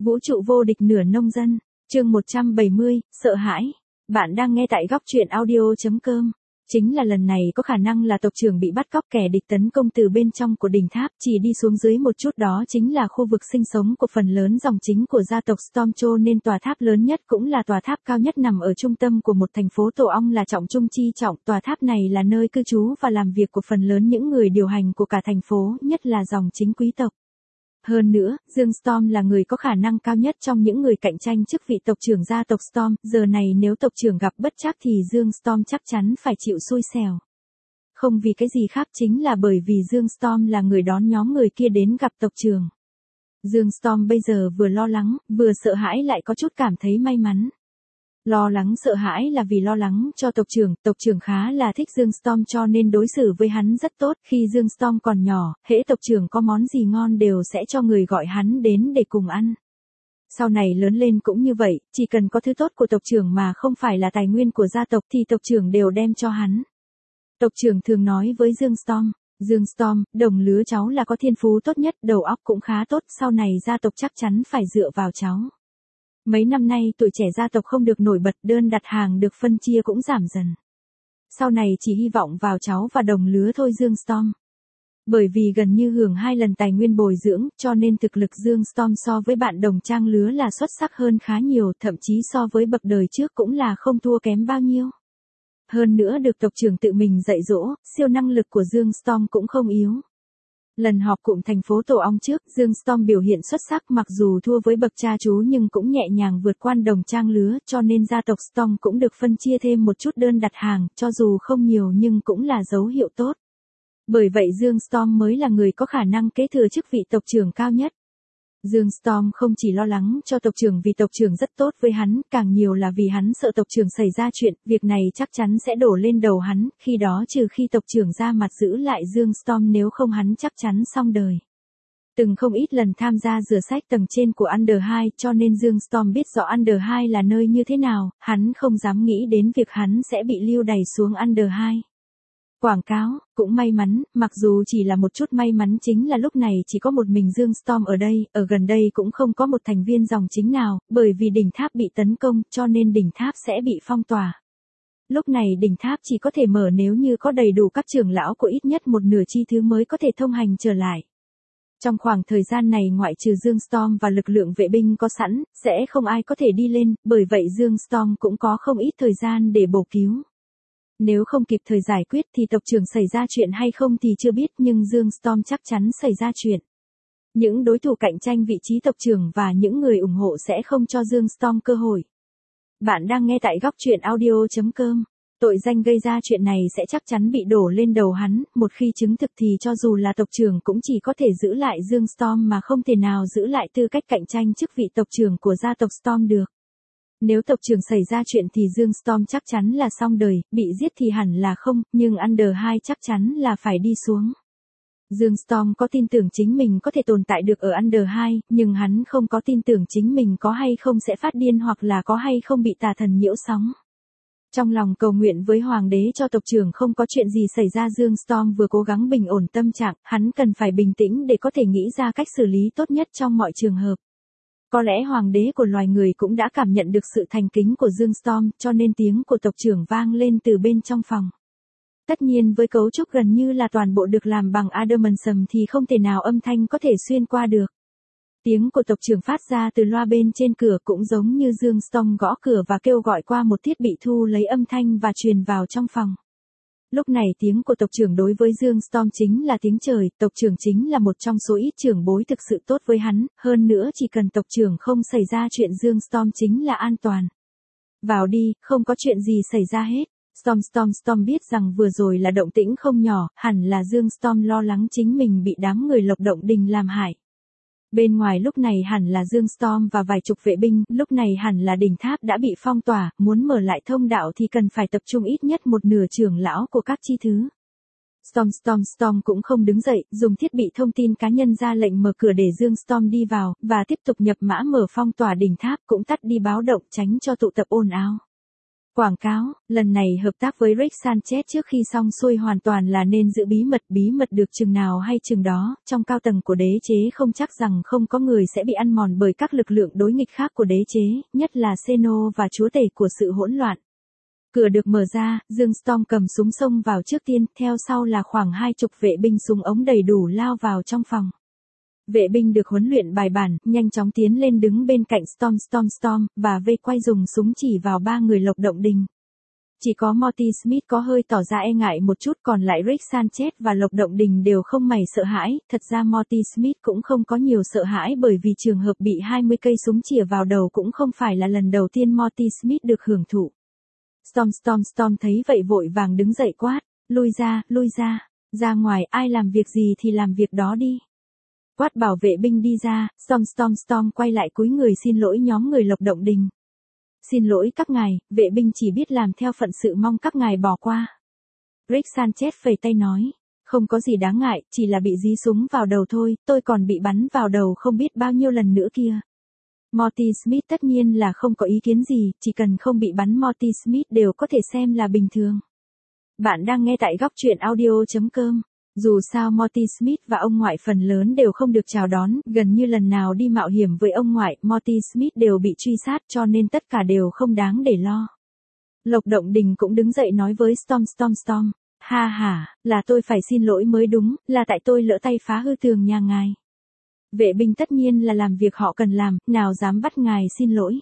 Vũ trụ vô địch nửa nông dân, chương 170, sợ hãi. Bạn đang nghe tại góc truyện audio.com. Chính là lần này có khả năng là tộc trưởng bị bắt cóc, kẻ địch tấn công từ bên trong của đỉnh tháp, chỉ đi xuống dưới một chút đó chính là khu vực sinh sống của phần lớn dòng chính của gia tộc Storm, cho nên tòa tháp lớn nhất cũng là tòa tháp cao nhất nằm ở trung tâm của một thành phố tổ ong là trọng trung chi trọng. Tòa tháp này là nơi cư trú và làm việc của phần lớn những người điều hành của cả thành phố, nhất là dòng chính quý tộc. Hơn nữa, Dương Storm là người có khả năng cao nhất trong những người cạnh tranh chức vị tộc trưởng gia tộc Storm, giờ này nếu tộc trưởng gặp bất trắc thì Dương Storm chắc chắn phải chịu xui xẻo. Không vì cái gì khác, chính là bởi vì Dương Storm là người đón nhóm người kia đến gặp tộc trưởng. Dương Storm bây giờ vừa lo lắng, vừa sợ hãi lại có chút cảm thấy may mắn. Lo lắng sợ hãi là vì lo lắng cho tộc trưởng khá là thích Dương Storm cho nên đối xử với hắn rất tốt. Khi Dương Storm còn nhỏ, hễ tộc trưởng có món gì ngon đều sẽ cho người gọi hắn đến để cùng ăn. Sau này lớn lên cũng như vậy, chỉ cần có thứ tốt của tộc trưởng mà không phải là tài nguyên của gia tộc thì tộc trưởng đều đem cho hắn. Tộc trưởng thường nói với Dương Storm, đồng lứa cháu là có thiên phú tốt nhất, đầu óc cũng khá tốt, sau này gia tộc chắc chắn phải dựa vào cháu. Mấy năm nay tuổi trẻ gia tộc không được nổi bật, đơn đặt hàng được phân chia cũng giảm dần. Sau này chỉ hy vọng vào cháu và đồng lứa thôi Dương Storm. Bởi vì gần như hưởng 2 lần tài nguyên bồi dưỡng, cho nên thực lực Dương Storm so với bạn đồng trang lứa là xuất sắc hơn khá nhiều, thậm chí so với bậc đời trước cũng là không thua kém bao nhiêu. Hơn nữa được tộc trưởng tự mình dạy dỗ, siêu năng lực của Dương Storm cũng không yếu. Lần họp cụm thành phố tổ ong trước, Dương Storm biểu hiện xuất sắc, mặc dù thua với bậc cha chú nhưng cũng nhẹ nhàng vượt qua đồng trang lứa, cho nên gia tộc Storm cũng được phân chia thêm một chút đơn đặt hàng, cho dù không nhiều nhưng cũng là dấu hiệu tốt. Bởi vậy Dương Storm mới là người có khả năng kế thừa chức vị tộc trưởng cao nhất. Dương Storm không chỉ lo lắng cho tộc trưởng vì tộc trưởng rất tốt với hắn, càng nhiều là vì hắn sợ tộc trưởng xảy ra chuyện, việc này chắc chắn sẽ đổ lên đầu hắn, khi đó trừ khi tộc trưởng ra mặt giữ lại Dương Storm, nếu không hắn chắc chắn xong đời. Từng không ít lần tham gia rửa sách tầng trên của Under 2, cho nên Dương Storm biết rõ Under 2 là nơi như thế nào, hắn không dám nghĩ đến việc hắn sẽ bị lưu đày xuống Under 2. Quảng cáo, cũng may mắn, mặc dù chỉ là một chút may mắn, chính là lúc này chỉ có một mình Dương Storm ở đây, ở gần đây cũng không có một thành viên dòng chính nào, bởi vì đỉnh tháp bị tấn công, cho nên đỉnh tháp sẽ bị phong tỏa. Lúc này đỉnh tháp chỉ có thể mở nếu như có đầy đủ các trưởng lão của ít nhất một nửa chi thứ mới có thể thông hành trở lại. Trong khoảng thời gian này ngoại trừ Dương Storm và lực lượng vệ binh có sẵn, sẽ không ai có thể đi lên, bởi vậy Dương Storm cũng có không ít thời gian để bổ cứu. Nếu không kịp thời giải quyết thì tộc trưởng xảy ra chuyện hay không thì chưa biết, nhưng Dương Storm chắc chắn xảy ra chuyện. Những đối thủ cạnh tranh vị trí tộc trưởng và những người ủng hộ sẽ không cho Dương Storm cơ hội. Bạn đang nghe tại góc truyện audio.com. Tội danh gây ra chuyện này sẽ chắc chắn bị đổ lên đầu hắn, một khi chứng thực thì cho dù là tộc trưởng cũng chỉ có thể giữ lại Dương Storm mà không thể nào giữ lại tư cách cạnh tranh chức vị tộc trưởng của gia tộc Storm được. Nếu tộc trưởng xảy ra chuyện thì Dương Storm chắc chắn là xong đời, bị giết thì hẳn là không, nhưng Under 2 chắc chắn là phải đi xuống. Dương Storm có tin tưởng chính mình có thể tồn tại được ở Under 2, nhưng hắn không có tin tưởng chính mình có hay không sẽ phát điên hoặc là có hay không bị tà thần nhiễu sóng. Trong lòng cầu nguyện với hoàng đế cho tộc trưởng không có chuyện gì xảy ra, Dương Storm vừa cố gắng bình ổn tâm trạng, hắn cần phải bình tĩnh để có thể nghĩ ra cách xử lý tốt nhất trong mọi trường hợp. Có lẽ hoàng đế của loài người cũng đã cảm nhận được sự thành kính của Dương Storm, cho nên tiếng của tộc trưởng vang lên từ bên trong phòng. Tất nhiên với cấu trúc gần như là toàn bộ được làm bằng adamantium thì không thể nào âm thanh có thể xuyên qua được. Tiếng của tộc trưởng phát ra từ loa bên trên cửa, cũng giống như Dương Storm gõ cửa và kêu gọi qua một thiết bị thu lấy âm thanh và truyền vào trong phòng. Lúc này tiếng của tộc trưởng đối với Dương Storm chính là tiếng trời, tộc trưởng chính là một trong số ít trưởng bối thực sự tốt với hắn, hơn nữa chỉ cần tộc trưởng không xảy ra chuyện Dương Storm chính là an toàn. Vào đi, không có chuyện gì xảy ra hết. Storm biết rằng vừa rồi là động tĩnh không nhỏ, hẳn là Dương Storm lo lắng chính mình bị đám người Lộc Động Đình làm hại. Bên ngoài lúc này hẳn là Dương Storm và vài chục vệ binh, lúc này hẳn là đỉnh tháp đã bị phong tỏa, muốn mở lại thông đạo thì cần phải tập trung ít nhất một nửa trưởng lão của các chi thứ. Storm cũng không đứng dậy, dùng thiết bị thông tin cá nhân ra lệnh mở cửa để Dương Storm đi vào, và tiếp tục nhập mã mở phong tỏa đỉnh tháp, cũng tắt đi báo động tránh cho tụ tập ồn ào. Quảng cáo, lần này hợp tác với Rick Sanchez trước khi xong xuôi hoàn toàn là nên giữ bí mật được chừng nào hay chừng đó, trong cao tầng của đế chế không chắc rằng không có người sẽ bị ăn mòn bởi các lực lượng đối nghịch khác của đế chế, nhất là Xeno và chúa tể của sự hỗn loạn. Cửa được mở ra, Dương Storm cầm súng xông vào trước tiên, theo sau là khoảng 20 vệ binh súng ống đầy đủ lao vào trong phòng. Vệ binh được huấn luyện bài bản, nhanh chóng tiến lên đứng bên cạnh Storm, và vây quay dùng súng chỉ vào 3 người Lộc Động Đình. Chỉ có Morty Smith có hơi tỏ ra e ngại một chút, còn lại Rick Sanchez và Lộc Động Đình đều không mảy sợ hãi. Thật ra Morty Smith cũng không có nhiều sợ hãi bởi vì trường hợp bị 20 cây súng chĩa vào đầu cũng không phải là lần đầu tiên Morty Smith được hưởng thụ. Storm thấy vậy vội vàng đứng dậy quát, lui ra ngoài, ai làm việc gì thì làm việc đó đi. Quát bảo vệ binh đi ra, Storm quay lại cúi người xin lỗi nhóm người Lộc Động Đình. Xin lỗi các ngài, vệ binh chỉ biết làm theo phận sự, mong các ngài bỏ qua. Rick Sanchez phẩy tay nói, không có gì đáng ngại, chỉ là bị dí súng vào đầu thôi, tôi còn bị bắn vào đầu không biết bao nhiêu lần nữa kia. Morty Smith tất nhiên là không có ý kiến gì, chỉ cần không bị bắn Morty Smith đều có thể xem là bình thường. Bạn đang nghe tại góc truyện audio.com. Dù sao Morty Smith và ông ngoại phần lớn đều không được chào đón, gần như lần nào đi mạo hiểm với ông ngoại, Morty Smith đều bị truy sát cho nên tất cả đều không đáng để lo. Lộc Động Đình cũng đứng dậy nói với Storm, ha, là tôi phải xin lỗi mới đúng, là tại tôi lỡ tay phá hư tường nhà ngài. Vệ binh tất nhiên là làm việc họ cần làm, nào dám bắt ngài xin lỗi.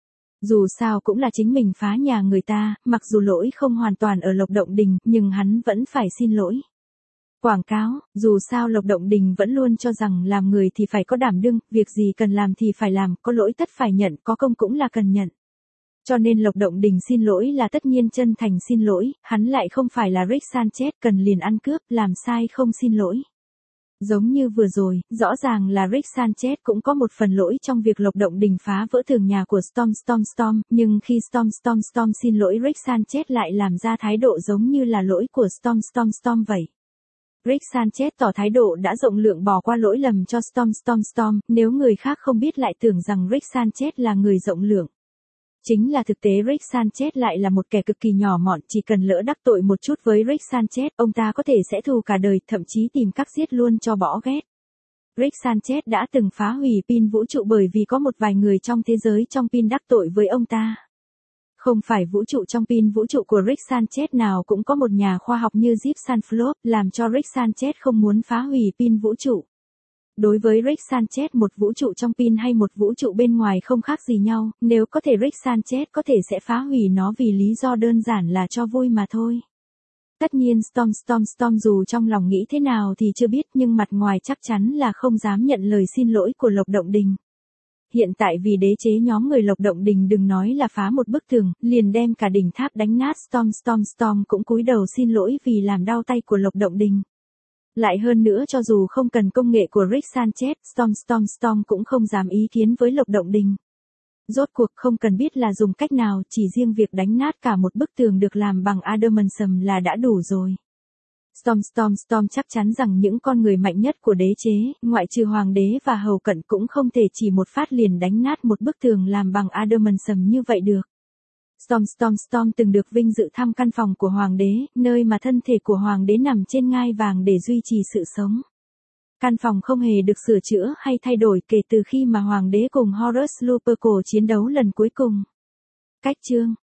Dù sao cũng là chính mình phá nhà người ta, mặc dù lỗi không hoàn toàn ở Lộc Động Đình, nhưng hắn vẫn phải xin lỗi. Quảng cáo, dù sao Lộc Động Đình vẫn luôn cho rằng làm người thì phải có đảm đương, việc gì cần làm thì phải làm, có lỗi tất phải nhận, có công cũng là cần nhận. Cho nên Lộc Động Đình xin lỗi là tất nhiên chân thành xin lỗi, hắn lại không phải là Rick Sanchez cần liền ăn cướp, làm sai không xin lỗi. Giống như vừa rồi, rõ ràng là Rick Sanchez cũng có một phần lỗi trong việc Lộc Động Đình phá vỡ tường nhà của Storm, nhưng khi Storm xin lỗi Rick Sanchez lại làm ra thái độ giống như là lỗi của Storm vậy. Rick Sanchez tỏ thái độ đã rộng lượng bỏ qua lỗi lầm cho Storm, nếu người khác không biết lại tưởng rằng Rick Sanchez là người rộng lượng. Chính là thực tế Rick Sanchez lại là một kẻ cực kỳ nhỏ mọn, chỉ cần lỡ đắc tội một chút với Rick Sanchez, ông ta có thể sẽ thù cả đời, thậm chí tìm cách giết luôn cho bỏ ghét. Rick Sanchez đã từng phá hủy pin vũ trụ bởi vì có một vài người trong thế giới trong pin đắc tội với ông ta. Không phải vũ trụ trong pin vũ trụ của Rick Sanchez nào cũng có một nhà khoa học như Jeep Sanflop, làm cho Rick Sanchez không muốn phá hủy pin vũ trụ. Đối với Rick Sanchez một vũ trụ trong pin hay một vũ trụ bên ngoài không khác gì nhau, nếu có thể Rick Sanchez có thể sẽ phá hủy nó vì lý do đơn giản là cho vui mà thôi. Tất nhiên Storm dù trong lòng nghĩ thế nào thì chưa biết, nhưng mặt ngoài chắc chắn là không dám nhận lời xin lỗi của Lộc Động Đình. Hiện tại vì đế chế nhóm người Lộc Động Đình đừng nói là phá một bức tường, liền đem cả đỉnh tháp đánh nát, Storm cũng cúi đầu xin lỗi vì làm đau tay của Lộc Động Đình. Lại hơn nữa cho dù không cần công nghệ của Rick Sanchez, Storm cũng không dám ý kiến với Lộc Động Đình. Rốt cuộc không cần biết là dùng cách nào, chỉ riêng việc đánh nát cả một bức tường được làm bằng adamantium là đã đủ rồi. Storm chắc chắn rằng những con người mạnh nhất của đế chế, ngoại trừ hoàng đế và hầu cận cũng không thể chỉ một phát liền đánh nát một bức tường làm bằng adamantium như vậy được. Storm từng được vinh dự thăm căn phòng của hoàng đế, nơi mà thân thể của hoàng đế nằm trên ngai vàng để duy trì sự sống. Căn phòng không hề được sửa chữa hay thay đổi kể từ khi mà hoàng đế cùng Horus Lupercal chiến đấu lần cuối cùng. Cách chương